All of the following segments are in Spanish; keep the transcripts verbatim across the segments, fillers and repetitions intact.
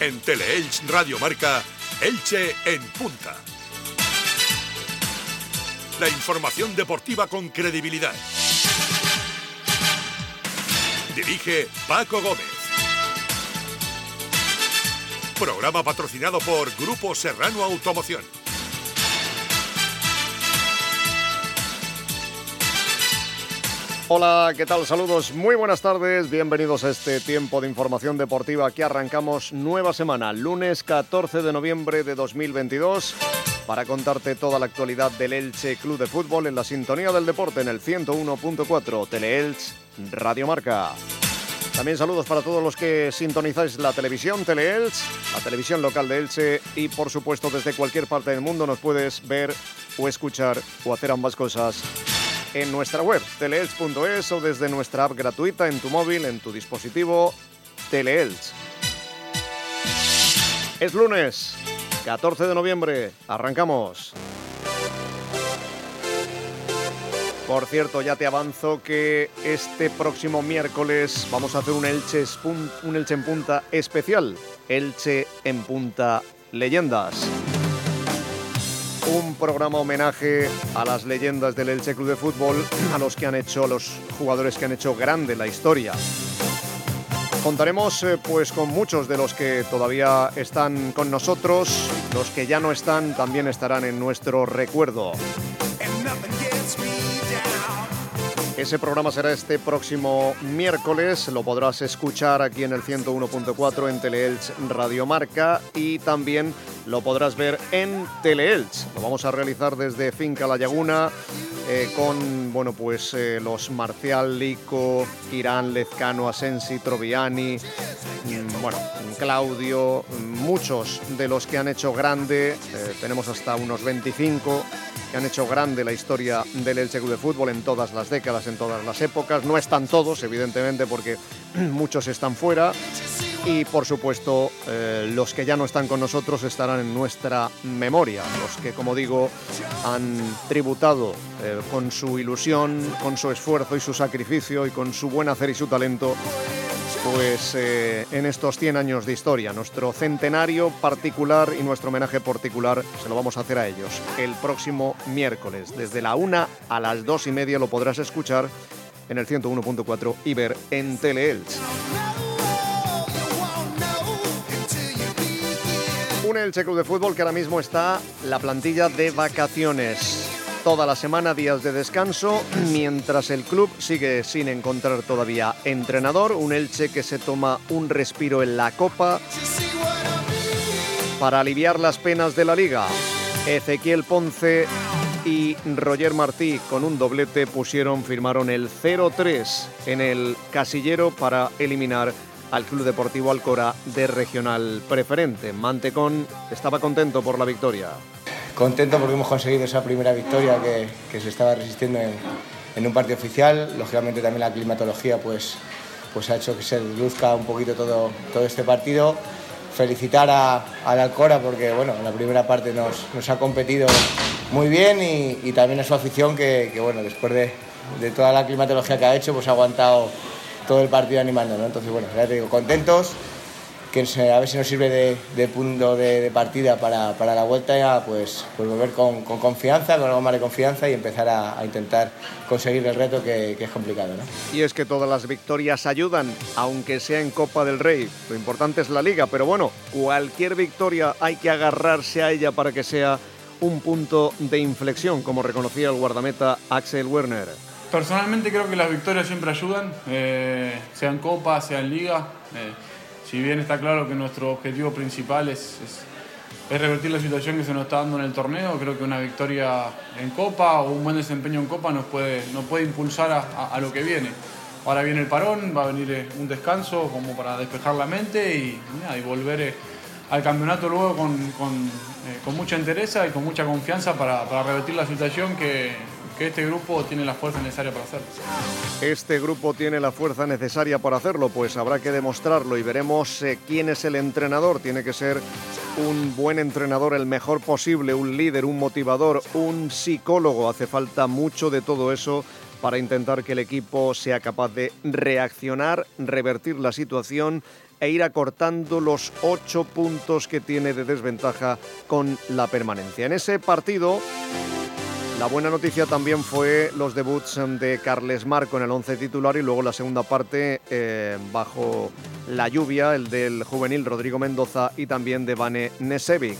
En Teleelch Radio Marca, Elche en punta. La información deportiva con credibilidad. Dirige Paco Gómez. Programa patrocinado por Grupo Serrano Automoción. Hola, ¿qué tal? Saludos, muy buenas tardes, bienvenidos a este tiempo de información deportiva. Aquí arrancamos nueva semana, lunes catorce de noviembre de dos mil veintidós, para contarte toda la actualidad del Elche Club de Fútbol en la sintonía del deporte en el ciento uno punto cuatro, Teleelch Radio Marca. También saludos para todos los que sintonizáis la televisión Teleelch, la televisión local de Elche, y por supuesto desde cualquier parte del mundo nos puedes ver o escuchar o hacer ambas cosas en nuestra web, teleelch punto es, o desde nuestra app gratuita en tu móvil, en tu dispositivo, Teleelch. Es lunes, catorce de noviembre, arrancamos. Por cierto, ya te avanzo que este próximo miércoles vamos a hacer un Elche, un Elche en Punta especial, Elche en Punta Leyendas. Un programa homenaje a las leyendas del Elche Club de Fútbol, a los que han hecho, los jugadores que han hecho grande la historia. Contaremos eh, pues con muchos de los que todavía están con nosotros, los que ya no están también estarán en nuestro recuerdo. Ese programa será este próximo miércoles, lo podrás escuchar aquí en el ciento uno punto cuatro en Teleelch Radio Marca, y también lo podrás ver en Teleelch. Lo vamos a realizar desde Finca La Laguna eh, con bueno pues eh, los Marcial, Lico, Irán, Lezcano, Asensi, Troviani, mmm, bueno, Claudio, muchos de los que han hecho grande, eh, tenemos hasta unos veinticinco que han hecho grande la historia del Elche Club de Fútbol en todas las décadas, en todas las épocas. No están todos, evidentemente, porque muchos están fuera. Y, por supuesto, eh, los que ya no están con nosotros estarán en nuestra memoria. Los que, como digo, han tributado eh, con su ilusión, con su esfuerzo y su sacrificio y con su buen hacer y su talento, pues eh, en estos cien años de historia. Nuestro centenario particular y nuestro homenaje particular se lo vamos a hacer a ellos el próximo miércoles. Desde la una a las dos y media lo podrás escuchar en el ciento uno punto cuatro y ver en Teleelch. Un Elche Club de Fútbol que ahora mismo está la plantilla de vacaciones. Toda la semana, días de descanso, mientras el club sigue sin encontrar todavía entrenador. Un Elche que se toma un respiro en la Copa para aliviar las penas de la Liga. Ezequiel Ponce y Roger Martí, con un doblete, pusieron, firmaron el cero tres en el casillero para eliminar al Club Deportivo Alcora de Regional Preferente. Mantecón estaba contento por la victoria. Contento porque hemos conseguido esa primera victoria que, que se estaba resistiendo en, en un partido oficial. Lógicamente también la climatología pues, pues ha hecho que se luzca un poquito todo, todo este partido. Felicitar a, a la Alcora porque bueno, en la primera parte nos, nos ha competido muy bien, y, y también a su afición que, que bueno, después de, de toda la climatología que ha hecho, pues ha aguantado todo el partido animando, ¿no? Entonces bueno, ya te digo, contentos, que a ver si nos sirve de, de punto de, de partida para, para la vuelta, ya pues, pues volver con, con confianza, con algo más de confianza, y empezar a, a intentar conseguir el reto que, que es complicado, ¿no? Y es que todas las victorias ayudan, aunque sea en Copa del Rey. Lo importante es la Liga, pero bueno, cualquier victoria hay que agarrarse a ella para que sea un punto de inflexión, como reconocía el guardameta Axel Werner. Personalmente creo que las victorias siempre ayudan, eh, sea en Copa, sea en Liga. Eh, Si bien está claro que nuestro objetivo principal es, es, es revertir la situación que se nos está dando en el torneo, creo que una victoria en Copa o un buen desempeño en Copa nos puede, nos puede impulsar a, a, a lo que viene. Ahora viene el parón, va a venir un descanso como para despejar la mente y, y volver eh, al campeonato luego con, con, eh, con mucha entereza y con mucha confianza para, para revertir la situación que, que este grupo tiene la fuerza necesaria para hacerlo. Este grupo tiene la fuerza necesaria para hacerlo, pues habrá que demostrarlo y veremos eh, quién es el entrenador. Tiene que ser un buen entrenador, el mejor posible, un líder, un motivador, un psicólogo. Hace falta mucho de todo eso para intentar que el equipo sea capaz de reaccionar, revertir la situación e ir acortando los ocho puntos que tiene de desventaja con la permanencia. En ese partido, la buena noticia también fue los debuts de Carles Marco en el once titular y luego la segunda parte eh, bajo la lluvia, el del juvenil Rodrigo Mendoza y también de Vane Nesevic.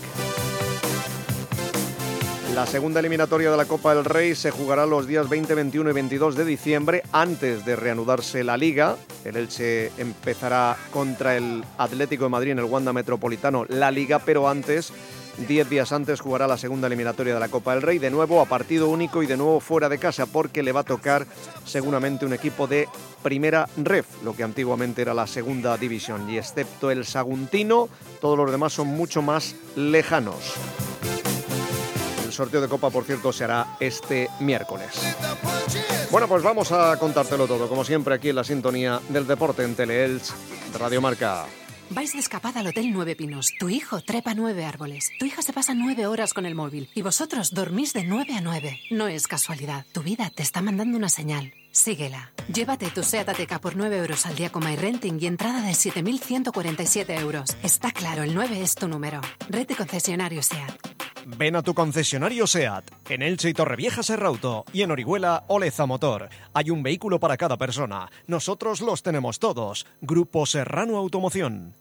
La segunda eliminatoria de la Copa del Rey se jugará los días veinte, veintiuno y veintidós de diciembre antes de reanudarse la Liga. El Elche empezará contra el Atlético de Madrid en el Wanda Metropolitano la Liga, pero antes, diez días antes, jugará la segunda eliminatoria de la Copa del Rey, de nuevo a partido único y de nuevo fuera de casa, porque le va a tocar seguramente un equipo de primera ref, lo que antiguamente era la segunda división. Y excepto el Saguntino, todos los demás son mucho más lejanos. El sorteo de Copa, por cierto, se hará este miércoles. Bueno, pues vamos a contártelo todo, como siempre, aquí en la sintonía del deporte en Teleelch Radio Marca. Vais de escapada al Hotel Nueve Pinos. Tu hijo trepa nueve árboles. Tu hija se pasa nueve horas con el móvil. Y vosotros dormís de nueve a nueve. No es casualidad. Tu vida te está mandando una señal. Síguela. Llévate tu SEAT Ateca por nueve euros al día con MyRenting y entrada de siete mil ciento cuarenta y siete euros. Está claro, el nueve es tu número. Red de concesionarios SEAT. Ven a tu concesionario SEAT, en Elche y Torrevieja Serrauto, y en Orihuela Oleza Motor. Hay un vehículo para cada persona. Nosotros los tenemos todos. Grupo Serrano Automoción.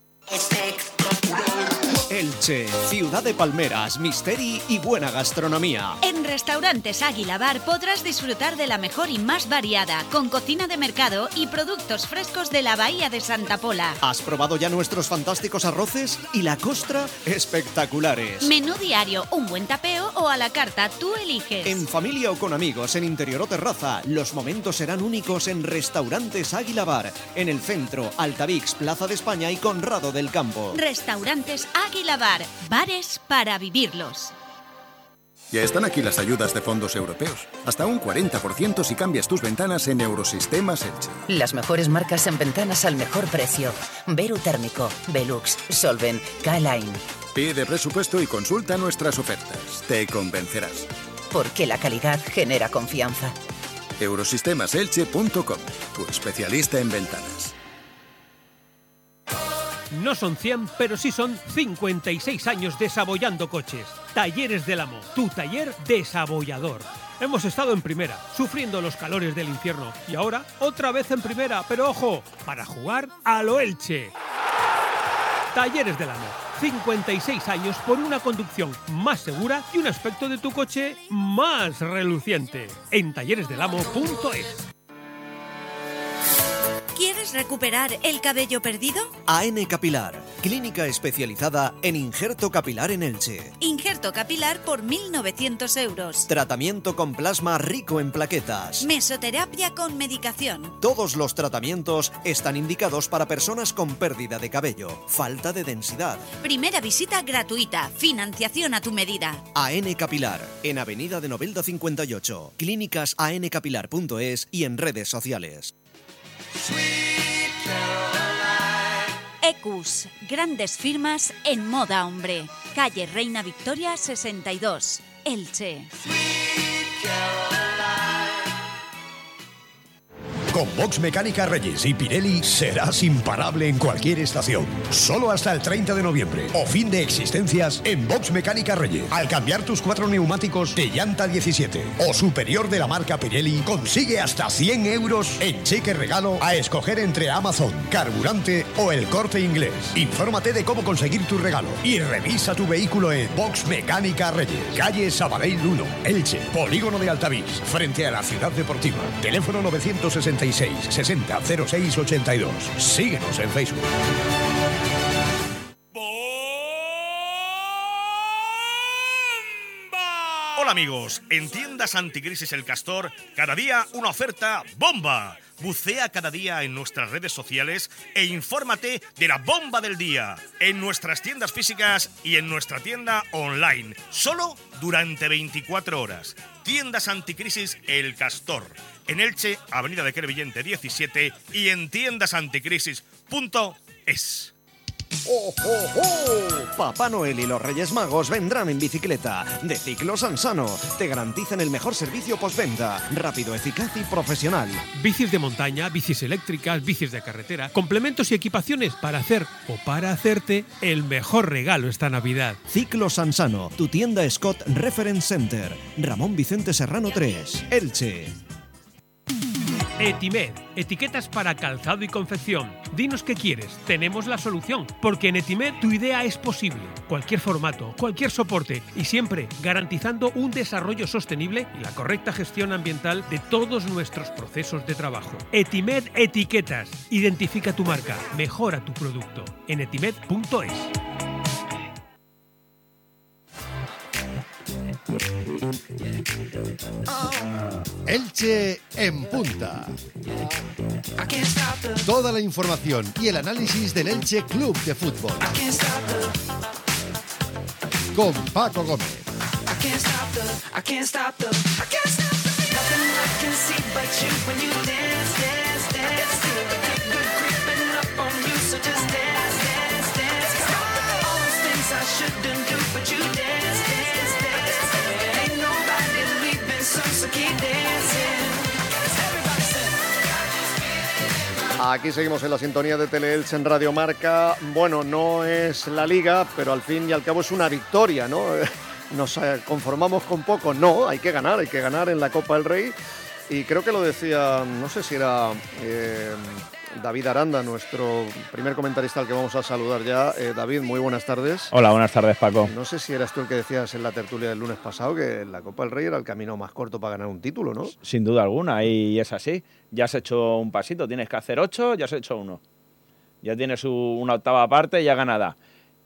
Elche, ciudad de palmeras, misteri y buena gastronomía. En Restaurantes Águila Bar podrás disfrutar de la mejor y más variada, con cocina de mercado y productos frescos de la Bahía de Santa Pola. ¿Has probado ya nuestros fantásticos arroces? Y la costra, espectaculares. Menú diario, un buen tapeo o a la carta, tú eliges. En familia o con amigos, en interior o terraza, los momentos serán únicos en Restaurantes Águila Bar, en el centro, Altavix, Plaza de España y Conrado del Campo. Restaurantes Águila Bar, bares para vivirlos. Ya están aquí las ayudas de fondos europeos. Hasta un cuarenta por ciento si cambias tus ventanas en Eurosistemas Elche. Las mejores marcas en ventanas al mejor precio. Veru Térmico, Velux, Solven, K-Line. Pide presupuesto y consulta nuestras ofertas. Te convencerás. Porque la calidad genera confianza. eurosistemas elche punto com, tu especialista en ventanas. No son cien, pero sí son cincuenta y seis años desabollando coches. Talleres del Amo, tu taller desabollador. Hemos estado en primera, sufriendo los calores del infierno. Y ahora, otra vez en primera, pero ojo, para jugar a lo Elche. Talleres del Amo, cincuenta y seis años por una conducción más segura y un aspecto de tu coche más reluciente. En talleres del amo punto es. ¿Quieres recuperar el cabello perdido? A N Capilar, clínica especializada en injerto capilar en Elche. Injerto capilar por mil novecientos euros. Tratamiento con plasma rico en plaquetas. Mesoterapia con medicación. Todos los tratamientos están indicados para personas con pérdida de cabello, falta de densidad. Primera visita gratuita. Financiación a tu medida. A N Capilar, en Avenida de Novelda cincuenta y ocho. Clínicas a n capilar punto es y en redes sociales. Ecus, grandes firmas en moda hombre. Calle Reina Victoria sesenta y dos, Elche. Con Box Mecánica Reyes y Pirelli serás imparable en cualquier estación. Solo hasta el treinta de noviembre. O fin de existencias en Box Mecánica Reyes. Al cambiar tus cuatro neumáticos de llanta diecisiete o superior de la marca Pirelli, consigue hasta cien euros en cheque regalo a escoger entre Amazon, Carburante o El Corte Inglés. Infórmate de cómo conseguir tu regalo y revisa tu vehículo en Box Mecánica Reyes. Calle Sabadell uno, Elche, Polígono de Altavix, frente a la Ciudad Deportiva. Teléfono novecientos sesenta y seis, sesenta, cero seis, ochenta y dos. Síguenos en Facebook. Hola amigos, en Tiendas Anticrisis El Castor, cada día una oferta bomba. Bucea cada día en nuestras redes sociales e infórmate de la bomba del día en nuestras tiendas físicas y en nuestra tienda online, solo durante veinticuatro horas. Tiendas Anticrisis El Castor, en Elche, Avenida de Crevillente diecisiete y en tiendas anticrisis punto es. ¡Oh, oh, oh! Papá Noel y los Reyes Magos vendrán en bicicleta. De Ciclo Sansano. Te garantizan el mejor servicio postventa. Rápido, eficaz y profesional. Bicis de montaña, bicis eléctricas, bicis de carretera, complementos y equipaciones para hacer o para hacerte el mejor regalo esta Navidad. Ciclo Sansano. Tu tienda Scott Reference Center. Ramón Vicente Serrano tres. Elche. Etimed, etiquetas para calzado y confección. Dinos qué quieres, tenemos la solución, porque en Etimed tu idea es posible. Cualquier formato, cualquier soporte y siempre garantizando un desarrollo sostenible y la correcta gestión ambiental de todos nuestros procesos de trabajo. Etimed Etiquetas. Identifica tu marca, mejora tu producto. En etimed punto es. Elche en punta. Toda la información y el análisis del Elche Club de Fútbol. Con Paco Gómez. Aquí seguimos en la sintonía de Teleelch en Radio Marca. Bueno, no es la Liga, pero al fin y al cabo es una victoria, ¿no? Nos conformamos con poco. No, hay que ganar, hay que ganar en la Copa del Rey. Y creo que lo decía, no sé si era eh, David Aranda, nuestro primer comentarista al que vamos a saludar ya. Eh, David, muy buenas tardes. Hola, buenas tardes, Paco. No sé si eras tú el que decías en la tertulia del lunes pasado que la Copa del Rey era el camino más corto para ganar un título, ¿no? Sin duda alguna, y es así. Ya has hecho un pasito, tienes que hacer ocho, ya has hecho uno. Ya tienes una octava parte ya ganada.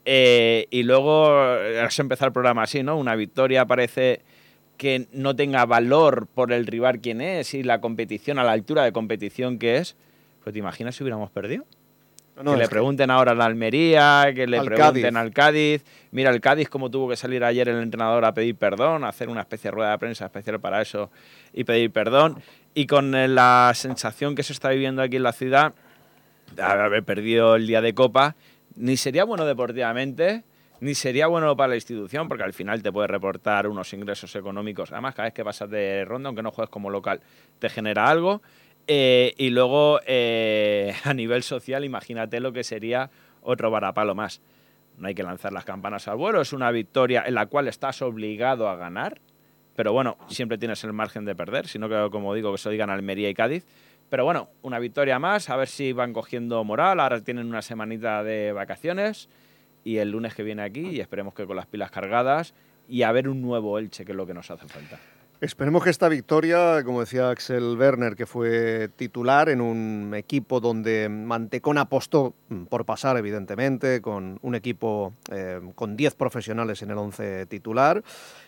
Eh, y luego has empezado el programa así, ¿no? Una victoria parece que no tenga valor por el rival quién es y la competición a la altura de competición que es. Pues te imaginas si hubiéramos perdido. No, no, que le pregunten que... ahora a la Almería, que le pregunten Cádiz. al Cádiz. Mira, el Cádiz cómo tuvo que salir ayer el entrenador a pedir perdón, a hacer una especie de rueda de prensa especial para eso y pedir perdón. Y con la sensación que se está viviendo aquí en la ciudad, de haber perdido el día de Copa, ni sería bueno deportivamente, ni sería bueno para la institución, porque al final te puede reportar unos ingresos económicos. Además, cada vez que pasas de ronda, aunque no juegues como local, te genera algo. Eh, y luego, eh, a nivel social, imagínate lo que sería otro varapalo más. No hay que lanzar las campanas al vuelo, es una victoria en la cual estás obligado a ganar, pero bueno, siempre tienes el margen de perder, si no, que, como digo, que se digan Almería y Cádiz. Pero bueno, una victoria más, a ver si van cogiendo moral, ahora tienen una semanita de vacaciones y el lunes que viene aquí, y esperemos que con las pilas cargadas y a ver un nuevo Elche, que es lo que nos hace falta. Esperemos que esta victoria, como decía Axel Werner, que fue titular en un equipo donde Mantecón apostó por pasar, evidentemente, con un equipo eh, con diez profesionales en el once titular,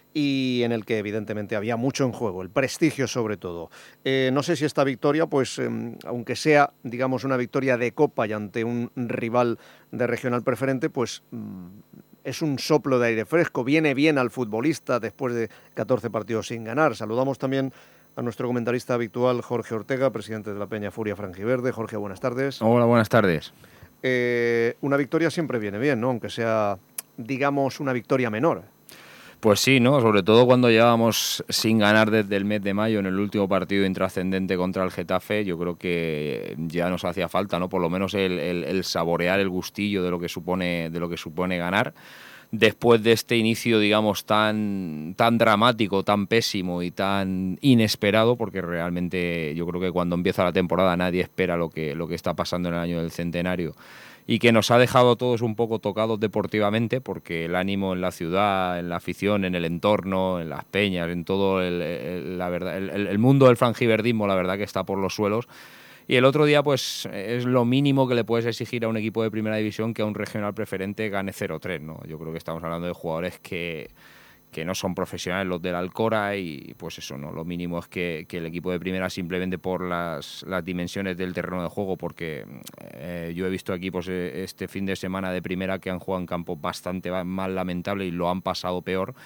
y en el que evidentemente había mucho en juego, el prestigio sobre todo. Eh, no sé si esta victoria, pues eh, aunque sea, digamos, una victoria de Copa y ante un rival de regional preferente, pues mm, es un soplo de aire fresco, viene bien al futbolista después de catorce partidos sin ganar. Saludamos también a nuestro comentarista habitual, Jorge Ortega, presidente de la Peña Furia Franjiverde. Jorge, buenas tardes. Hola, buenas tardes. Eh, una victoria siempre viene bien, ¿no? Aunque sea, digamos, una victoria menor. Pues sí, ¿no? Sobre todo cuando llevábamos sin ganar desde el mes de mayo en el último partido intrascendente contra el Getafe, yo creo que ya nos hacía falta, ¿no? Por lo menos el, el, el saborear el gustillo de lo que supone, de lo que supone ganar. Después de este inicio, digamos, tan, tan dramático, tan pésimo y tan inesperado, porque realmente yo creo que cuando empieza la temporada nadie espera lo que, lo que está pasando en el año del centenario, y que nos ha dejado a todos un poco tocados deportivamente, porque el ánimo en la ciudad, en la afición, en el entorno, en las peñas, en todo el, el, la verdad, el, el mundo del franjiverdismo, la verdad que está por los suelos. Y el otro día, pues, es lo mínimo que le puedes exigir a un equipo de primera división que a un regional preferente gane cero tres, ¿no? Yo creo que estamos hablando de jugadores que, que no son profesionales, los del Alcora, y pues eso, ¿no? Lo mínimo es que, que el equipo de primera, simplemente por las, las dimensiones del terreno de juego, porque eh, yo he visto equipos este fin de semana de primera que han jugado en campo bastante más lamentable y lo han pasado peor.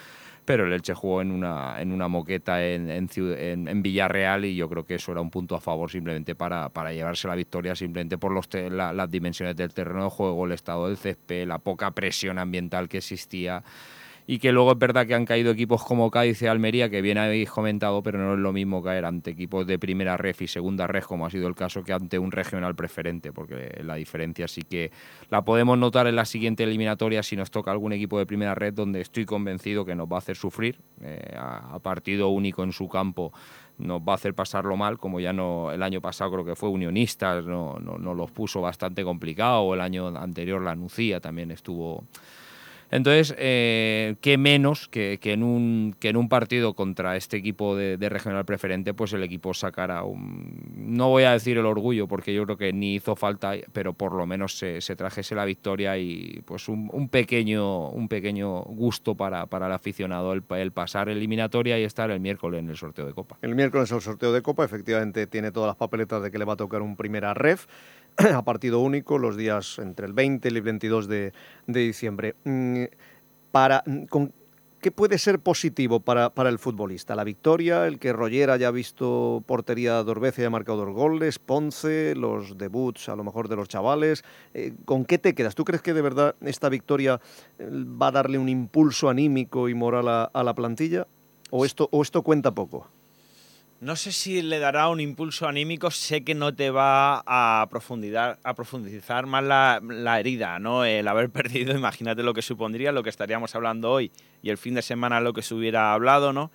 pero el Elche jugó en una, en una moqueta en, en, en, en Villarreal y yo creo que eso era un punto a favor simplemente para, para llevarse la victoria, simplemente por los te, la, las dimensiones del terreno de juego, el estado del césped, la poca presión ambiental que existía. Y que luego es verdad que han caído equipos como Cádiz y Almería, que bien habéis comentado, pero no es lo mismo caer ante equipos de primera ref y segunda ref, como ha sido el caso, que ante un regional preferente, porque la diferencia sí que la podemos notar en la siguiente eliminatoria si nos toca algún equipo de primera ref, donde estoy convencido que nos va a hacer sufrir, eh, a, a partido único en su campo nos va a hacer pasarlo mal, como ya no el año pasado creo que fue Unionistas, no, no, no los puso bastante complicado, o el año anterior la Nucía también estuvo... Entonces, eh, qué menos que, que, en un, que en un partido contra este equipo de, de regional preferente, pues el equipo sacara un... No voy a decir el orgullo, porque yo creo que ni hizo falta, pero por lo menos se, se trajese la victoria y pues un, un, pequeño, un pequeño gusto para, para el aficionado, el, el pasar eliminatoria y estar el miércoles en el sorteo de Copa. El miércoles el sorteo de Copa, efectivamente tiene todas las papeletas de que le va a tocar un primera ref, a partido único, los días entre el veinte y el veintidós de, de diciembre. Para, con, ¿Qué puede ser positivo para, para el futbolista? ¿La victoria, el que Roger haya visto portería dos veces y haya marcado dos goles, Ponce, los debuts a lo mejor de los chavales? Eh, ¿Con qué te quedas? ¿Tú crees que de verdad esta victoria va a darle un impulso anímico y moral a, a la plantilla? ¿O esto, o esto cuenta poco? No sé si le dará un impulso anímico, sé que no te va a profundizar, a profundizar más la, la herida, ¿no? El haber perdido, imagínate lo que supondría, lo que estaríamos hablando hoy y el fin de semana lo que se hubiera hablado, ¿no?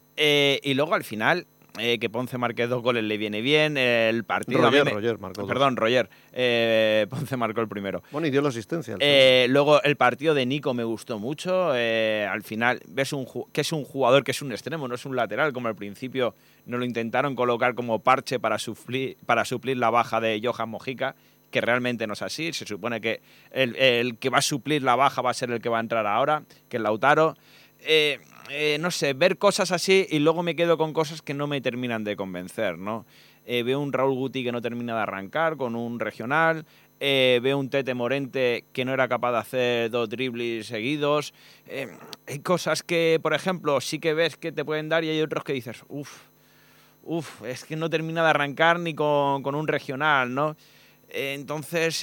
Eh, y luego al final, eh, que Ponce marque dos goles le viene bien, el partido... Roger, me... Roger marcó Perdón, dos. Roger, eh, Ponce marcó el primero. Bueno, y dio la asistencia. Eh, luego el partido de Nico me gustó mucho, eh, al final ves un que es un jugador que es un extremo, no es un lateral, como al principio nos lo intentaron colocar como parche para suplir, para suplir la baja de Johan Mojica, que realmente no es así, se supone que el, el que va a suplir la baja va a ser el que va a entrar ahora, que es Lautaro. Eh, eh, no sé, ver cosas así y luego me quedo con cosas que no me terminan de convencer, ¿no? Eh, veo un Raúl Guti que no termina de arrancar con un regional, eh, veo un Tete Morente que no era capaz de hacer dos dribles seguidos. Eh, hay cosas que, por ejemplo, sí que ves que te pueden dar y hay otros que dices, uff, uff, es que no termina de arrancar ni con, con un regional, ¿no? Entonces,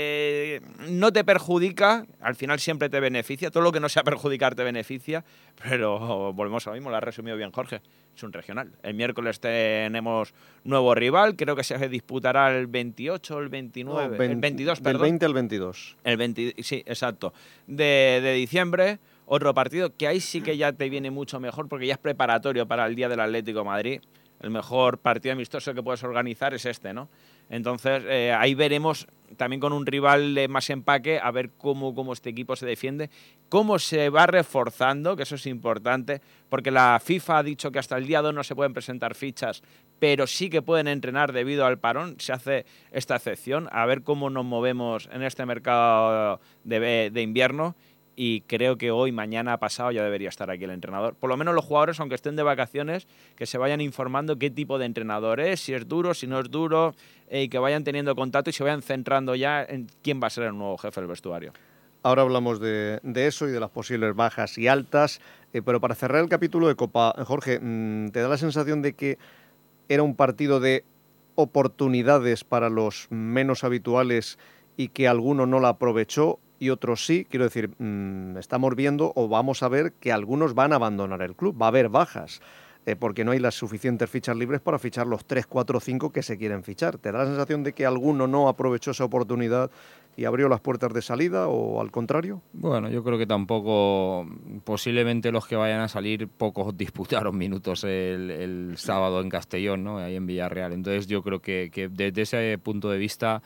eh, no te perjudica, al final siempre te beneficia, todo lo que no sea perjudicar te beneficia, pero volvemos a lo mismo, lo ha resumido bien Jorge, es un regional. El miércoles tenemos nuevo rival, creo que se disputará el veintiocho, el veintinueve, no, veinte, el veintidós, perdón. Del veinte al veintidós. El veinte, sí, exacto, de, de diciembre, otro partido que ahí sí que ya te viene mucho mejor porque ya es preparatorio para el día del Atlético de Madrid. El mejor partido amistoso que puedes organizar es este, ¿no? Entonces, eh, ahí veremos también con un rival de más empaque, a ver cómo, cómo este equipo se defiende, cómo se va reforzando, que eso es importante, porque la FIFA ha dicho que hasta el día dos no se pueden presentar fichas, pero sí que pueden entrenar debido al parón, se hace esta excepción, a ver cómo nos movemos en este mercado de, de invierno. Y creo que hoy, mañana, pasado ya debería estar aquí el entrenador. Por lo menos los jugadores, aunque estén de vacaciones, que se vayan informando qué tipo de entrenador es, si es duro, si no es duro, eh, y que vayan teniendo contacto y se vayan centrando ya en quién va a ser el nuevo jefe del vestuario. Ahora hablamos de, de eso y de las posibles bajas y altas, eh, pero para cerrar el capítulo de Copa, Jorge, ¿te da la sensación de que era un partido de oportunidades para los menos habituales y que alguno no la aprovechó y otros sí? Quiero decir, mmm, estamos viendo o vamos a ver que algunos van a abandonar el club, va a haber bajas, eh, porque no hay las suficientes fichas libres para fichar los tres, cuatro, cinco que se quieren fichar. ¿Te da la sensación de que alguno no aprovechó esa oportunidad y abrió las puertas de salida o al contrario? Bueno, yo creo que tampoco, posiblemente los que vayan a salir, pocos disputaron minutos el, el sábado en Castellón, ¿no? Ahí en Villarreal. Entonces yo creo que, que desde ese punto de vista...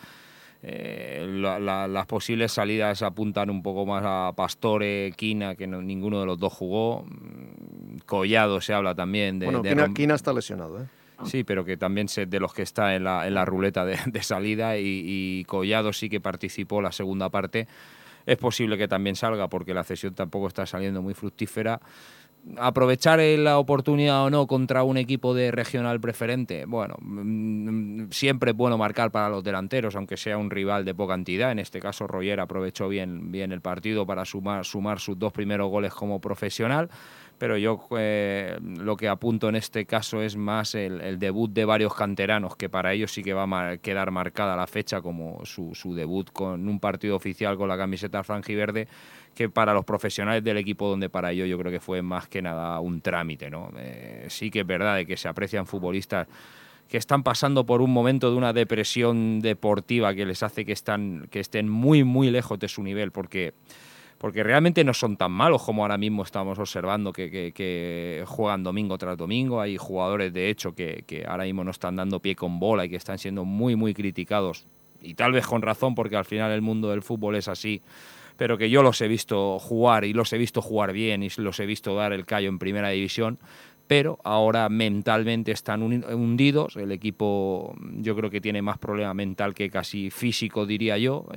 Eh, la, la, las posibles salidas apuntan un poco más a Pastore, Quina, que no, ninguno de los dos jugó. Collado se habla también de... Bueno, de Quina, Rom... Quina está lesionado, ¿eh? Sí, pero que también se, de los que está en la, en la ruleta de, de salida y, y Collado sí que participó la segunda parte. Es posible que también salga porque la cesión tampoco está saliendo muy fructífera. Aprovechar la oportunidad o no contra un equipo de regional preferente, bueno, siempre es bueno marcar para los delanteros, aunque sea un rival de poca entidad. En este caso Roger aprovechó bien, bien el partido para sumar, sumar sus dos primeros goles como profesional, pero yo eh, lo que apunto en este caso es más el, el debut de varios canteranos, que para ellos sí que va a mar- quedar marcada la fecha como su, su debut con un partido oficial con la camiseta franjiverde, que para los profesionales del equipo, donde para ellos yo creo que fue más que nada un trámite, ¿no? Eh, sí que es verdad de que se aprecian futbolistas que están pasando por un momento de una depresión deportiva que les hace que, están, que estén muy, muy lejos de su nivel, porque... porque realmente no son tan malos como ahora mismo estamos observando que, que, que juegan domingo tras domingo. Hay jugadores, de hecho, que, que ahora mismo no están dando pie con bola y que están siendo muy, muy criticados, y tal vez con razón, porque al final el mundo del fútbol es así, pero que yo los he visto jugar y los he visto jugar bien y los he visto dar el callo en primera división, pero ahora mentalmente están hundidos. El equipo yo creo que tiene más problema mental que casi físico, diría yo,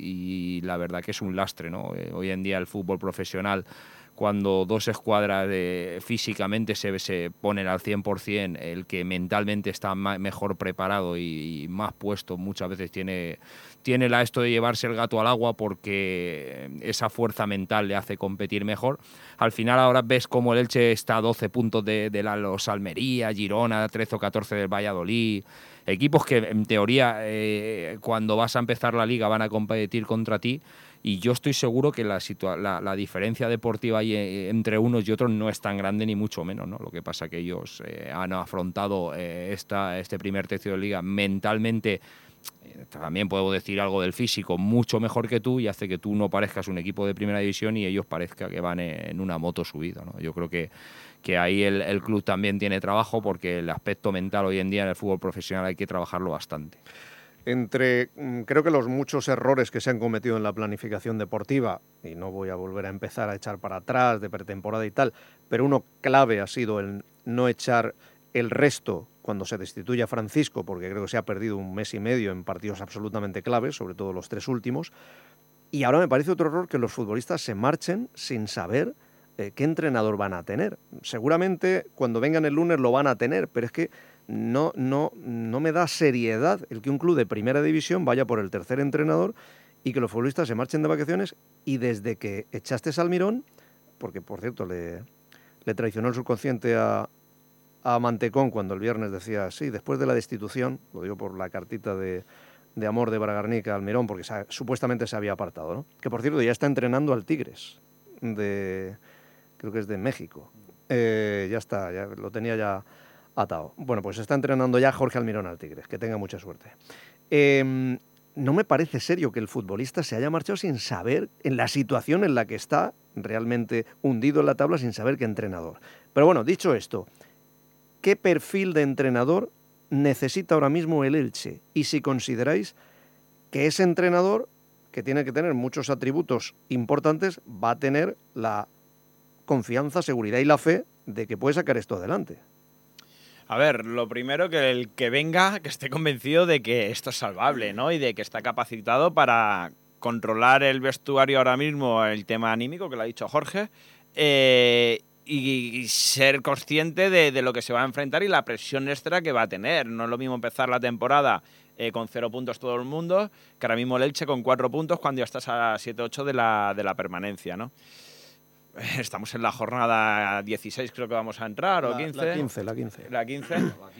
y, y la verdad que es un lastre, ¿no? Eh, hoy en día el fútbol profesional, cuando dos escuadras de, físicamente se, se ponen al cien por cien, el que mentalmente está más, mejor preparado y, y más puesto muchas veces tiene, tiene la esto de llevarse el gato al agua, porque esa fuerza mental le hace competir mejor. Al final ahora ves como el Elche está a doce puntos de, de la, los Almería, Girona, trece o catorce del Valladolid, equipos que en teoría eh, cuando vas a empezar la liga van a competir contra ti. Y yo estoy seguro que la, situa- la, la diferencia deportiva ahí, eh, entre unos y otros no es tan grande, ni mucho menos, ¿no? Lo que pasa es que ellos eh, han afrontado eh, esta, este primer tercio de liga mentalmente, eh, también puedo decir algo del físico, mucho mejor que tú, y hace que tú no parezcas un equipo de primera división y ellos parezca que van en una moto subida, ¿no? Yo creo que, que ahí el, el club también tiene trabajo, porque el aspecto mental hoy en día en el fútbol profesional hay que trabajarlo bastante. Entre, creo que los muchos errores que se han cometido en la planificación deportiva, y no voy a volver a empezar a echar para atrás de pretemporada y tal, pero uno clave ha sido el no echar el resto cuando se destituye a Francisco, porque creo que se ha perdido un mes y medio en partidos absolutamente claves, sobre todo los tres últimos. Y ahora me parece otro error que los futbolistas se marchen sin saber eh, qué entrenador van a tener. Seguramente cuando vengan el lunes lo van a tener, pero es que No, no, no me da seriedad el que un club de primera división vaya por el tercer entrenador y que los futbolistas se marchen de vacaciones, y desde que echaste a Almirón, porque por cierto le, le traicionó el subconsciente a, a Mantecón cuando el viernes decía, sí, después de la destitución, lo digo por la cartita de, de amor de Bragarnica a Almirón, porque se, supuestamente se había apartado, ¿no? Que por cierto ya está entrenando al Tigres, de, creo que es de México. Eh, ya está, ya lo tenía ya atado. Bueno, pues está entrenando ya Jorge Almirón al Tigres, que tenga mucha suerte. Eh, no me parece serio que el futbolista se haya marchado sin saber, en la situación en la que está, realmente hundido en la tabla, sin saber qué entrenador. Pero bueno, dicho esto, ¿qué perfil de entrenador necesita ahora mismo el Elche? Y si consideráis que ese entrenador, que tiene que tener muchos atributos importantes, va a tener la confianza, seguridad y la fe de que puede sacar esto adelante. A ver, lo primero, que el que venga, que esté convencido de que esto es salvable, ¿no? Y de que está capacitado para controlar el vestuario ahora mismo, el tema anímico, que lo ha dicho Jorge, eh, y, y ser consciente de, de lo que se va a enfrentar y la presión extra que va a tener. No es lo mismo empezar la temporada eh, con cero puntos todo el mundo, que ahora mismo el Elche con cuatro puntos cuando ya estás a siete ocho de la, de la permanencia, ¿no? Estamos en la jornada dieciséis, creo que vamos a entrar, o quince. La quince, la quince. La quince.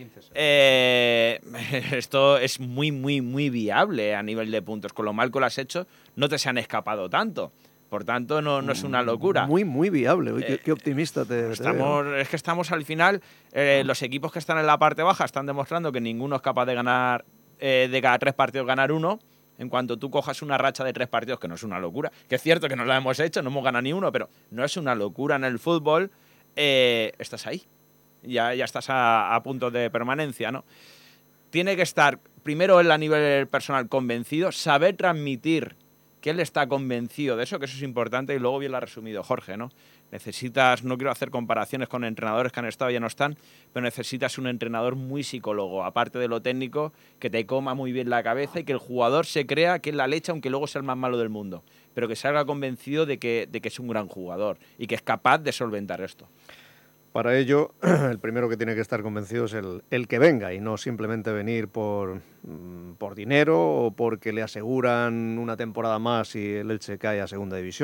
eh, esto es muy, muy, muy viable a nivel de puntos. Con lo mal que lo has hecho, no te se han escapado tanto. Por tanto, no, no es una locura. Muy, muy viable. Uy, qué, qué optimista te, estamos, te veo. Es que estamos al final, eh, los equipos que están en la parte baja están demostrando que ninguno es capaz de ganar, eh, de cada tres partidos ganar uno. En cuanto tú cojas una racha de tres partidos, que no es una locura, que es cierto que no la hemos hecho, no hemos ganado ni uno, pero no es una locura en el fútbol, eh, estás ahí. Ya, ya estás a, a punto de permanencia, ¿no? Tiene que estar, primero él a nivel personal convencido, saber transmitir que él está convencido de eso, que eso es importante, y luego bien lo ha resumido Jorge, ¿no? Necesitas, no quiero hacer comparaciones con entrenadores que han estado y ya no están, pero necesitas un entrenador muy psicólogo, aparte de lo técnico, que te coma muy bien la cabeza y que el jugador se crea que es la leche, aunque luego sea el más malo del mundo, pero que salga convencido de que, de que es un gran jugador y que es capaz de solventar esto. Para ello, el primero que tiene que estar convencido es el, el que venga, y no simplemente venir por, por dinero o porque le aseguran una temporada más y el Elche cae a segunda división.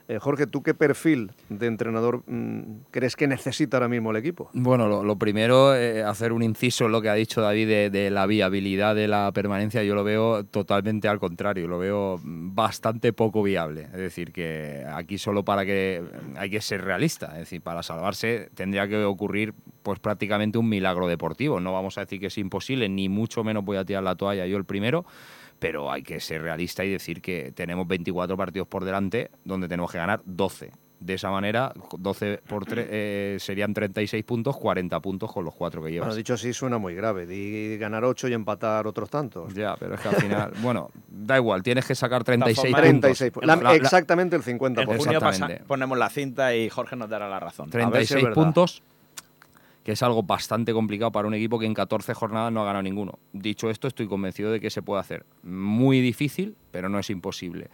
Eh, Jorge, ¿tú qué perfil de entrenador mmm, crees que necesita ahora mismo el equipo? Bueno, lo, lo primero, eh, hacer un inciso en lo que ha dicho David de, de la viabilidad de la permanencia. Yo lo veo totalmente al contrario, lo veo bastante poco viable. Es decir, que aquí solo para que hay que ser realista, es decir, para salvarse tendría que ocurrir pues prácticamente un milagro deportivo. No vamos a decir que es imposible, ni mucho menos voy a tirar la toalla yo el primero, pero hay que ser realista y decir que tenemos veinticuatro partidos por delante donde tenemos que ganar doce. De esa manera, doce por tres eh, serían treinta y seis puntos, cuarenta puntos con los cuatro que llevas. Bueno, dicho así suena muy grave, di ganar ocho y empatar otros tantos. Ya, pero es que al final, bueno, da igual, tienes que sacar treinta y seis treinta y seis puntos. La, la, exactamente el cincuenta por ciento. En junio pasa, ponemos la cinta y Jorge nos dará la razón. treinta y seis puntos, que es algo bastante complicado para un equipo que en catorce jornadas no ha ganado ninguno. Dicho esto, estoy convencido de que se puede hacer. Muy difícil, pero no es imposible.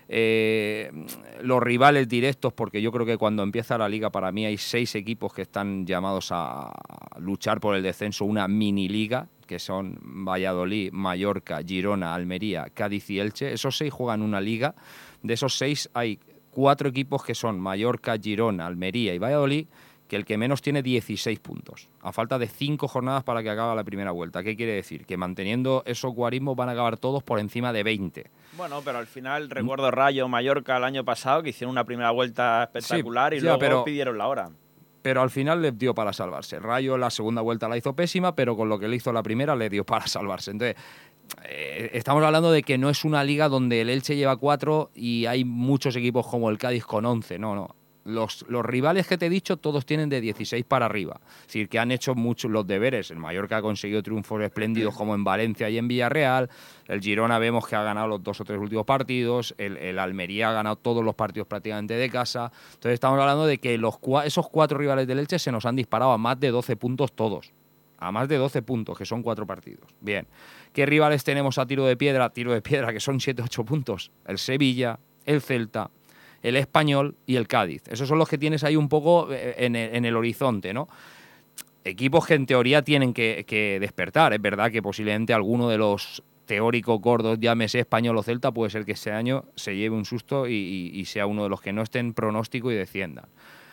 Eh, los rivales directos, porque yo creo que cuando empieza la liga para mí hay seis equipos que están llamados a luchar por el descenso, una mini liga, que son Valladolid, Mallorca, Girona, Almería, Cádiz y Elche. Esos seis juegan una liga. De esos seis hay cuatro equipos que son Mallorca, Girona, Almería y Valladolid, que el que menos tiene dieciséis puntos, a falta de cinco jornadas para que acabe la primera vuelta. ¿Qué quiere decir? Que manteniendo esos guarismos van a acabar todos por encima de veinte. Bueno, pero al final recuerdo Rayo, Mallorca el año pasado, que hicieron una primera vuelta espectacular, sí, y ya, luego pero, pidieron la hora. Pero al final les dio para salvarse. Rayo la segunda vuelta la hizo pésima, pero con lo que le hizo la primera le dio para salvarse. Entonces, eh, estamos hablando de que no es una liga donde el Elche lleva cuatro y hay muchos equipos como el Cádiz con once. No, no. Los, los rivales que te he dicho todos tienen de dieciséis para arriba, es decir, que han hecho muchos los deberes. El Mallorca ha conseguido triunfos espléndidos como en Valencia y en Villarreal, el Girona vemos que ha ganado los dos o tres últimos partidos, el, el Almería ha ganado todos los partidos prácticamente de casa. Entonces estamos hablando de que los, esos cuatro rivales del Elche se nos han disparado a más de doce puntos todos, a más de doce puntos, que son cuatro partidos. Bien, ¿qué rivales tenemos a tiro de piedra? Tiro de piedra, que son siete ocho puntos, el Sevilla, el Celta, el Español y el Cádiz. Esos son los que tienes ahí un poco en el, en el horizonte, ¿no? Equipos que en teoría tienen que, que despertar. Es verdad que posiblemente alguno de los teóricos gordos, llámese Español o Celta, puede ser que este año se lleve un susto y, y, y sea uno de los que no esté en pronóstico y desciendan.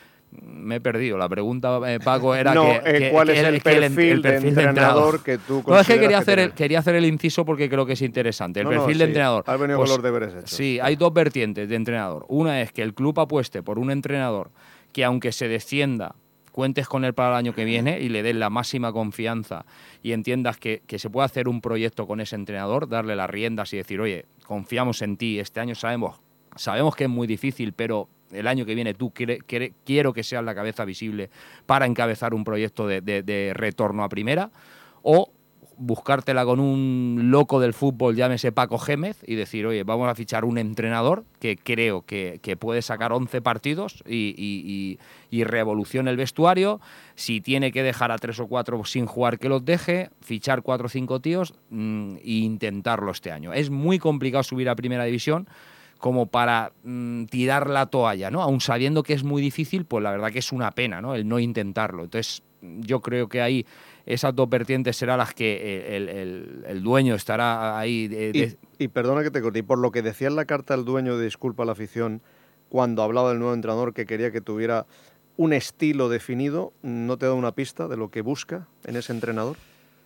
Me he perdido. La pregunta, eh, Paco, era no, que, eh, que, ¿cuál que es el, el, perfil, el perfil de, de entrenador, entrenador que tú consideras? No, es que quería, hacer que el, quería hacer el inciso porque creo que es interesante. El no, perfil no, de sí, entrenador. Has venido pues, con los deberes hechos. Sí, hay dos vertientes de entrenador. Una es que el club apueste por un entrenador que, aunque se descienda, cuentes con él para el año que viene y le des la máxima confianza y entiendas que, que se puede hacer un proyecto con ese entrenador, darle las riendas y decir, oye, confiamos en ti, este año sabemos, sabemos que es muy difícil, pero el año que viene tú quiere, quiere, quiero que seas la cabeza visible para encabezar un proyecto de, de, de retorno a primera, o buscártela con un loco del fútbol, llámese Paco Gémez, y decir, oye, vamos a fichar un entrenador que creo que, que puede sacar once partidos y, y, y, y revolucione el vestuario. Si tiene que dejar a tres o cuatro sin jugar, que los deje, fichar cuatro o cinco tíos mmm, e intentarlo este año. Es muy complicado subir a primera división como para mmm, tirar la toalla, ¿no? Aún sabiendo que es muy difícil, pues la verdad que es una pena, ¿no? El no intentarlo. Entonces, yo creo que ahí esas dos vertientes serán las que el, el, el dueño estará ahí. De, de... Y, y perdona que te corte, y por lo que decía en la carta el dueño de Disculpa a la Afición, cuando hablaba del nuevo entrenador, que quería que tuviera un estilo definido, ¿no te da una pista de lo que busca en ese entrenador?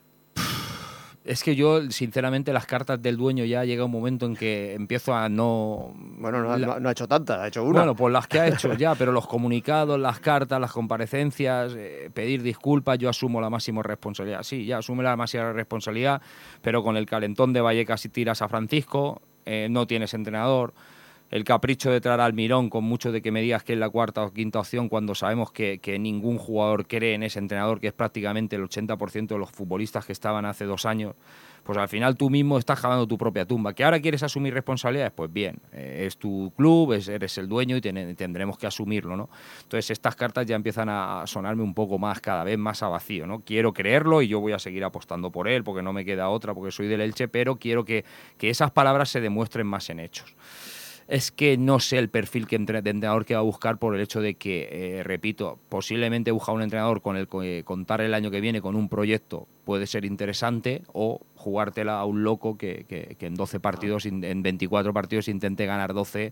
Es que yo, sinceramente, las cartas del dueño ya llega un momento en que empiezo a no... Bueno, no, la... no ha hecho tantas, ha hecho una. Bueno, pues las que ha hecho ya, pero los comunicados, las cartas, las comparecencias, eh, pedir disculpas, yo asumo la máxima responsabilidad. Sí, ya asume la máxima responsabilidad, pero con el calentón de Vallecas y tiras a Francisco, eh, no tienes entrenador. El capricho de traer al Mirón, con mucho de que me digas que es la cuarta o quinta opción, cuando sabemos que, que ningún jugador cree en ese entrenador, que es prácticamente el ochenta por ciento de los futbolistas que estaban hace dos años, pues al final tú mismo estás cavando tu propia tumba. ¿Que ahora quieres asumir responsabilidades? Pues bien, eh, es tu club, es, eres el dueño y ten, tendremos que asumirlo, ¿no? Entonces estas cartas ya empiezan a sonarme un poco más, cada vez más a vacío, ¿no? Quiero creerlo y yo voy a seguir apostando por él, porque no me queda otra, porque soy del Elche, pero quiero que, que esas palabras se demuestren más en hechos. Es que no sé el perfil que entre, de entrenador que va a buscar, por el hecho de que, eh, repito, posiblemente busca un entrenador con el que contar el año que viene con un proyecto puede ser interesante, o jugártela a un loco que, que, que en doce partidos, en veinticuatro partidos intente ganar doce,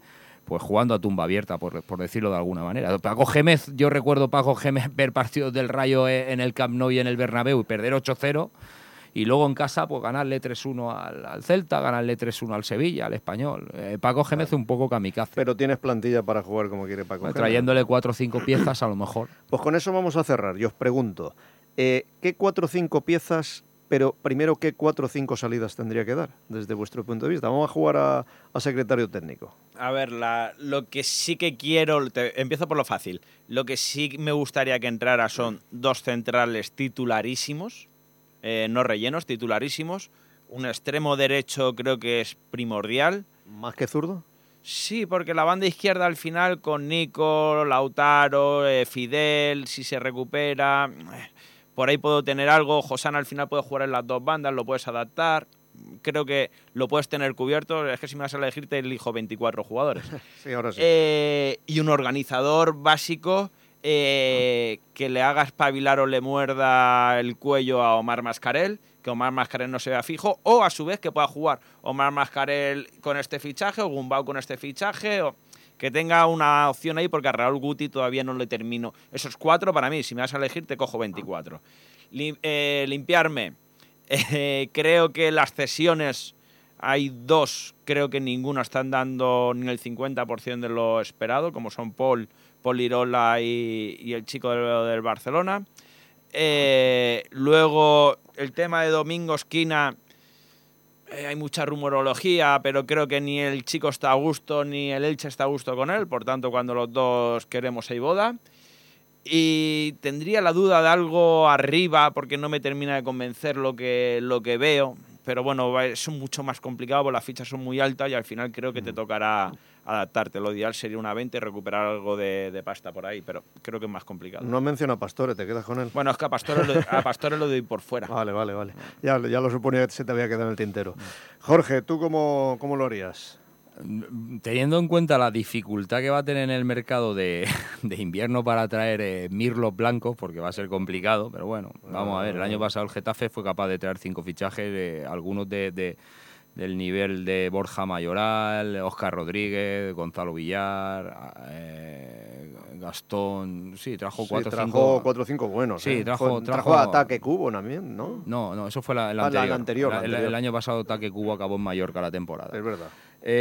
pues jugando a tumba abierta, por, por decirlo de alguna manera. Paco Gémez, yo recuerdo Paco Gémez ver partidos del Rayo en el Camp Nou y en el Bernabéu y perder ocho cero, y luego en casa pues ganarle tres uno al, al Celta, ganarle tres uno al Sevilla, al Español. Eh, Paco Gémez un poco kamikaze. Pero tienes plantilla para jugar como quiere Paco Bueno, Gémez. trayéndole cuatro o cinco piezas a lo mejor. Pues con eso vamos a cerrar. Yo os pregunto, eh, ¿qué cuatro o cinco piezas, pero primero qué cuatro o cinco salidas tendría que dar desde vuestro punto de vista? Vamos a jugar a, a secretario técnico. A ver, la, lo que sí que quiero, te, empiezo por lo fácil, lo que sí me gustaría que entrara son dos centrales titularísimos, eh, no rellenos, titularísimos. Un extremo derecho creo que es primordial. ¿Más que zurdo? Sí, porque la banda izquierda al final con Nico, Lautaro, eh, Fidel, si se recupera, eh, por ahí puedo tener algo. Josán al final puede jugar en las dos bandas, lo puedes adaptar. Creo que lo puedes tener cubierto. Es que si me vas a elegir te elijo veinticuatro jugadores. Sí, ahora sí. Eh, y un organizador básico eh, que le haga espabilar o le muerda el cuello a Omar Mascarell, que Omar Mascarell no se vea fijo, o a su vez que pueda jugar Omar Mascarell con este fichaje o Gumbau con este fichaje, o que tenga una opción ahí, porque a Raúl Guti todavía no le termino. Esos cuatro para mí, si me vas a elegir te cojo veinticuatro. Lim, eh, limpiarme. Eh, creo que las cesiones, hay dos, creo que ninguna están dando ni el cincuenta por ciento de lo esperado, como son Paul, Paul Irola y, y el chico del, del Barcelona. Eh, luego, el tema de Domingo Esquina, eh, hay mucha rumorología, pero creo que ni el chico está a gusto, ni el Elche está a gusto con él, por tanto, cuando los dos queremos hay boda. Y tendría la duda de algo arriba, porque no me termina de convencer lo que, lo que veo, pero bueno, es mucho más complicado, porque las fichas son muy altas y al final creo que te tocará adaptarte. Lo ideal sería una venta y recuperar algo de, de pasta por ahí, pero creo que es más complicado. No menciona a Pastore, ¿te quedas con él? Bueno, es que a Pastore lo, a Pastore lo doy por fuera. Vale, vale, vale. Ya, ya lo suponía que se te había quedado en el tintero. Jorge, ¿tú cómo, cómo lo harías? Teniendo en cuenta la dificultad que va a tener en el mercado de, de invierno para traer eh, mirlos blancos, porque va a ser complicado, pero bueno, vamos a ver. El año pasado el Getafe fue capaz de traer cinco fichajes, eh, algunos de, de, del nivel de Borja Mayoral, Óscar Rodríguez, Gonzalo Villar, eh, Gastón. Sí, trajo cuatro o sí, cinco. cuatro o cinco buenos. Sí, ¿eh? trajo, trajo, trajo Ataque Cubo también, ¿no? No, no, eso fue la, el ah, anterior. La, la anterior, la, la anterior. El, el año pasado Ataque Cubo acabó en Mallorca la temporada. Es verdad.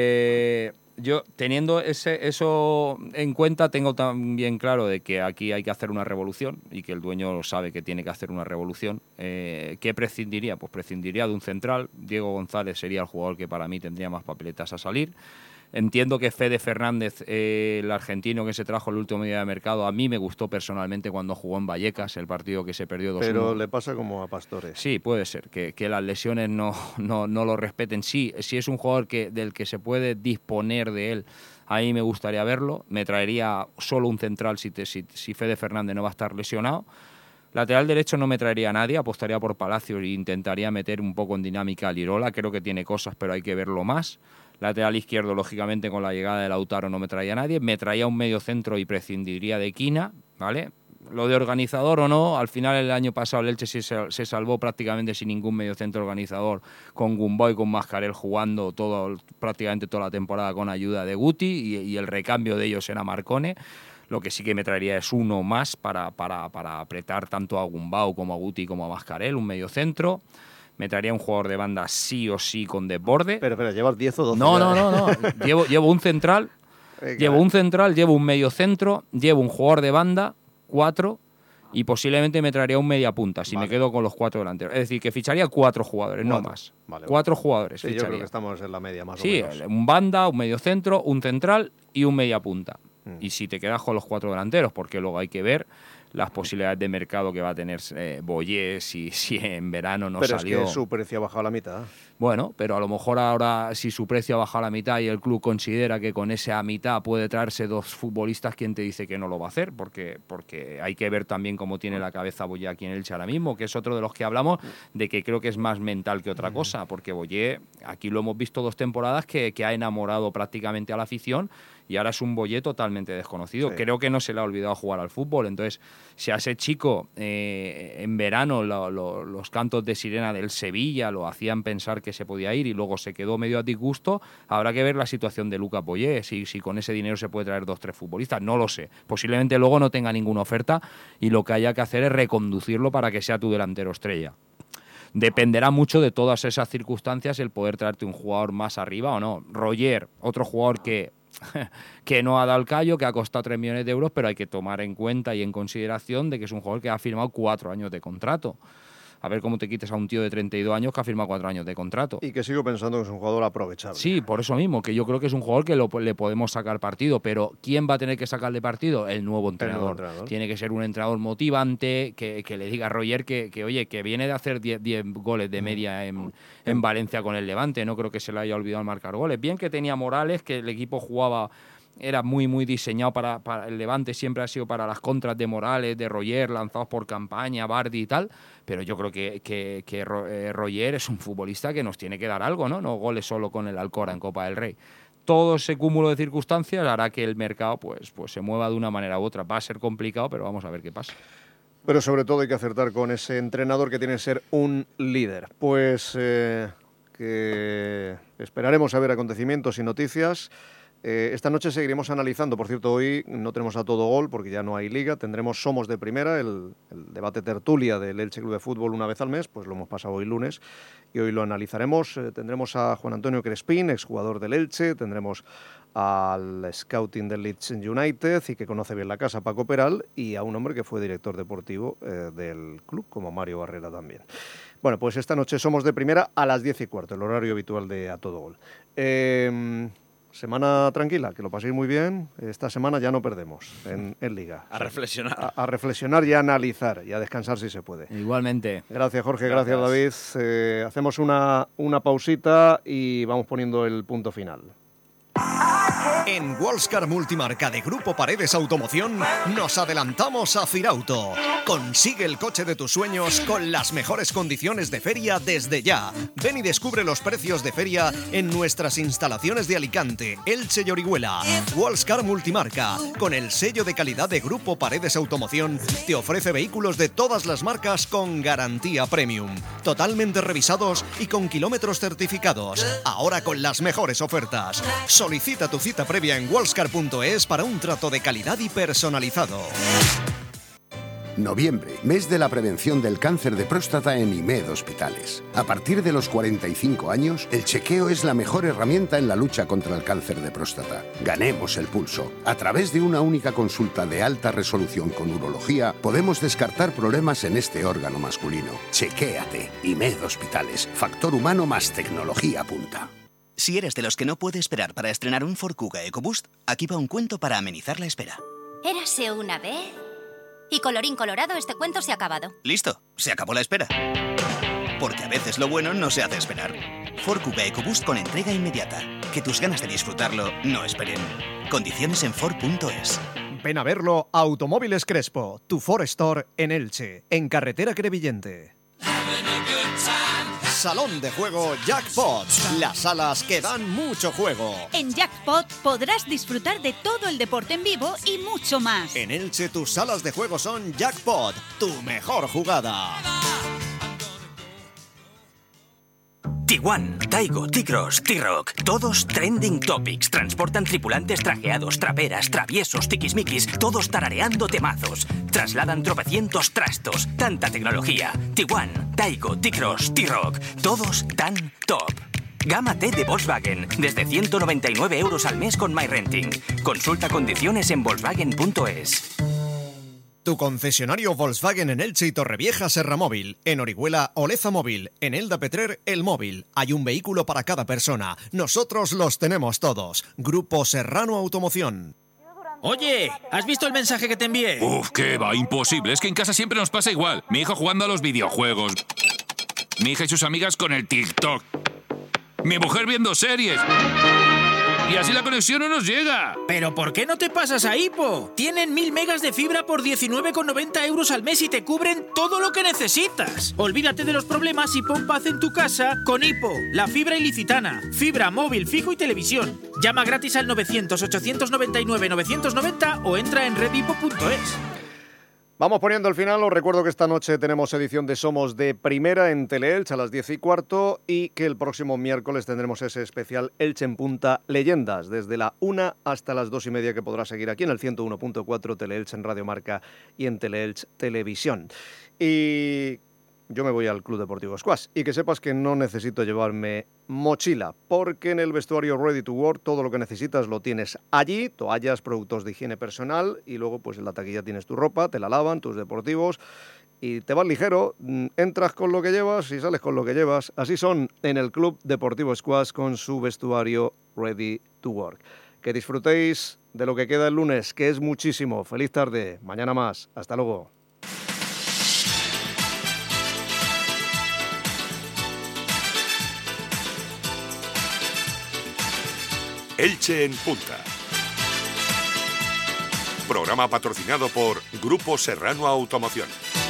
Eh, yo, teniendo ese, eso en cuenta, tengo también claro de que aquí hay que hacer una revolución y que el dueño sabe que tiene que hacer una revolución. Eh, ¿Qué prescindiría? Pues prescindiría de un central. Diego González sería el jugador que para mí tendría más papeletas a salir. Entiendo que Fede Fernández, eh, el argentino que se trajo el último día de mercado, a mí me gustó personalmente cuando jugó en Vallecas, el partido que se perdió dos uno. Pero le pasa como a Pastore. Sí, puede ser, que, que las lesiones no, no, no lo respeten. Sí, si es un jugador que, del que se puede disponer de él, ahí me gustaría verlo. Me traería solo un central si, te, si, si Fede Fernández no va a estar lesionado. Lateral derecho no me traería a nadie, apostaría por Palacios e intentaría meter un poco en dinámica a Lirola. Creo que tiene cosas, pero hay que verlo más. Lateral izquierdo, lógicamente, con la llegada de Lautaro no me traía a nadie. Me traía un medio centro y prescindiría de Quina, ¿vale? Lo de organizador o no, al final el año pasado el Elche se, se salvó prácticamente sin ningún medio centro organizador, con Gumbau y con Mascarell jugando todo, prácticamente toda la temporada con ayuda de Guti, y, y el recambio de ellos era Marcone. Lo que sí que me traería es uno más para, para, para apretar tanto a Gumbau como a Guti como a Mascarell, un medio centro. Me traería un jugador de banda sí o sí con desborde. Pero, pero ¿llevas diez o doce? No, no, no, no. llevo, llevo un central, Venga. llevo un central, llevo un medio centro, llevo un jugador de banda, cuatro, y posiblemente me traería un media punta si vale. me quedo con los cuatro delanteros. Es decir, que ficharía cuatro jugadores, cuatro. no más. Vale, cuatro vale. jugadores sí, ficharía. Yo creo que estamos en la media más sí, o menos. Sí, un banda, un medio centro, un central y un media punta. Mm. Y si te quedas con los cuatro delanteros, porque luego hay que ver las posibilidades de mercado que va a tener eh, Boyé si, si en verano no pero salió. Pero es que su precio ha bajado a la mitad. Bueno, pero a lo mejor ahora si su precio ha bajado a la mitad y el club considera que con esa mitad puede traerse dos futbolistas, ¿quién te dice que no lo va a hacer? Porque, porque hay que ver también cómo tiene la cabeza Boyé aquí en Elche ahora mismo, que es otro de los que hablamos, de que creo que es más mental que otra cosa, porque Boyé, aquí lo hemos visto dos temporadas que, que ha enamorado prácticamente a la afición y ahora es un Boyé totalmente desconocido. Sí. Creo que no se le ha olvidado jugar al fútbol. Entonces, si a ese chico eh, en verano lo, lo, los cantos de sirena del Sevilla lo hacían pensar que se podía ir y luego se quedó medio a disgusto, habrá que ver la situación de Lucas Boyé, si, si con ese dinero se puede traer dos, tres futbolistas. No lo sé. Posiblemente luego no tenga ninguna oferta y lo que haya que hacer es reconducirlo para que sea tu delantero estrella. Dependerá mucho de todas esas circunstancias el poder traerte un jugador más arriba o no. Roger, otro jugador que, que no ha dado el callo, que ha costado tres millones de euros, pero hay que tomar en cuenta y en consideración de que es un jugador que ha firmado cuatro años de contrato. A ver cómo te quites a un tío de treinta y dos años que ha firmado cuatro años de contrato. Y que sigo pensando que es un jugador aprovechable. Sí, por eso mismo, que yo creo que es un jugador que lo, le podemos sacar partido, pero ¿quién va a tener que sacarle partido? El nuevo entrenador. El nuevo entrenador. Tiene que ser un entrenador motivante, que, que le diga a Roger que, que, oye, que viene de hacer diez goles de media en, en Valencia con el Levante. No creo que se le haya olvidado marcar goles. Bien que tenía Morales, que el equipo jugaba... Era muy, muy diseñado para, para el Levante, siempre ha sido para las contras de Morales, de Roger, lanzados por Campaña, Bardi y tal, pero yo creo que, que, que eh, Roger es un futbolista que nos tiene que dar algo, ¿no? No goles solo con el Alcora en Copa del Rey. Todo ese cúmulo de circunstancias hará que el mercado pues, pues se mueva de una manera u otra. Va a ser complicado, pero vamos a ver qué pasa. Pero sobre todo hay que acertar con ese entrenador que tiene que ser un líder. Pues eh, que esperaremos a ver acontecimientos y noticias. Eh, esta noche seguiremos analizando, por cierto, hoy no tenemos a todo gol porque ya no hay liga, tendremos Somos de Primera, el, el debate tertulia del Elche Club de Fútbol una vez al mes, pues lo hemos pasado hoy lunes y hoy lo analizaremos. Eh, tendremos a Juan Antonio Crespín, exjugador del Elche, tendremos al scouting del Leeds United y que conoce bien la casa, Paco Peral, y a un hombre que fue director deportivo eh, del club, como Mario Barrera también. Bueno, pues esta noche Somos de Primera a las diez y cuarto, el horario habitual de A Todo Gol. Eh, Semana tranquila, que lo paséis muy bien. Esta semana ya no perdemos en, en Liga. A reflexionar. A, a reflexionar y a analizar y a descansar si se puede. Igualmente. Gracias, Jorge. Gracias, gracias David. Eh, hacemos una, una pausita y vamos poniendo el punto final. En Wallscar Multimarca de Grupo Paredes Automoción nos adelantamos a Firauto. Consigue el coche de tus sueños con las mejores condiciones de feria desde ya. Ven y descubre los precios de feria en nuestras instalaciones de Alicante, Elche y Orihuela. Wallscar Multimarca, con el sello de calidad de Grupo Paredes Automoción, te ofrece vehículos de todas las marcas con garantía premium, totalmente revisados y con kilómetros certificados. Ahora con las mejores ofertas. Solicita tu cita previa en wallscar punto es para un trato de calidad y personalizado. Noviembre, mes de la prevención del cáncer de próstata en I M E D Hospitales. A partir de los cuarenta y cinco años, el chequeo es la mejor herramienta en la lucha contra el cáncer de próstata. Ganemos el pulso. A través de una única consulta de alta resolución con urología, podemos descartar problemas en este órgano masculino. Chequéate. I M E D Hospitales. Factor humano más tecnología punta. Si eres de los que no puede esperar para estrenar un Ford Kuga EcoBoost, aquí va un cuento para amenizar la espera. Érase una vez... Y colorín colorado, este cuento se ha acabado. Listo, se acabó la espera. Porque a veces lo bueno no se hace esperar. Ford Kuga EcoBoost con entrega inmediata. Que tus ganas de disfrutarlo no esperen. Condiciones en Ford punto es. Ven a verlo a Automóviles Crespo, tu Ford Store en Elche, en carretera Crevillente. Salón de juego Jackpot, las salas que dan mucho juego. En Jackpot podrás disfrutar de todo el deporte en vivo y mucho más. En Elche tus salas de juego son Jackpot, tu mejor jugada. Tiguan, Taigo, T-Cross, T-Rock, todos trending topics. Transportan tripulantes trajeados, traperas, traviesos, tiquismiquis, todos tarareando temazos. Trasladan tropecientos trastos, tanta tecnología. Tiguan, Taigo, T-Cross, T-Rock, todos tan top. Gama T de Volkswagen, desde ciento noventa y nueve euros al mes con MyRenting. Consulta condiciones en volkswagen punto es. Tu concesionario Volkswagen en Elche y Torrevieja Serra Móvil, en Orihuela Oleza Móvil, en Elda Petrer El Móvil. Hay un vehículo para cada persona. Nosotros los tenemos todos. Grupo Serrano Automoción. Oye, ¿has visto el mensaje que te envié? Uf, qué va, imposible. Es que en casa siempre nos pasa igual. Mi hijo jugando a los videojuegos. Mi hija y sus amigas con el TikTok. Mi mujer viendo series. Y así la conexión no nos llega. ¿Pero por qué no te pasas a Hipo? Tienen mil megas de fibra por diecinueve con noventa euros al mes y te cubren todo lo que necesitas. Olvídate de los problemas y pon paz en tu casa con Hipo, la fibra ilicitana. Fibra, móvil, fijo y televisión. Llama gratis al novecientos, ochocientos noventa y nueve, novecientos noventa o entra en redhipo punto es. Vamos poniendo el final. Os recuerdo que esta noche tenemos edición de Somos de Primera en Teleelch a las diez y cuarto y que el próximo miércoles tendremos ese especial Elche en Punta Leyendas desde la una hasta las dos y media, que podrá seguir aquí en el ciento uno punto cuatro Teleelch en Radio Marca y en Teleelch Televisión. Y yo me voy al Club Deportivo Squash y que sepas que no necesito llevarme mochila, porque en el vestuario Ready to Wear todo lo que necesitas lo tienes allí: toallas, productos de higiene personal, y luego pues en la taquilla tienes tu ropa, te la lavan, tus deportivos, y te vas ligero, entras con lo que llevas y sales con lo que llevas. Así son en el Club Deportivo Squash con su vestuario Ready to Work. Que disfrutéis de lo que queda el lunes, que es muchísimo. Feliz tarde, mañana más, hasta luego. Elche en Punta. Programa patrocinado por Grupo Serrano Automoción.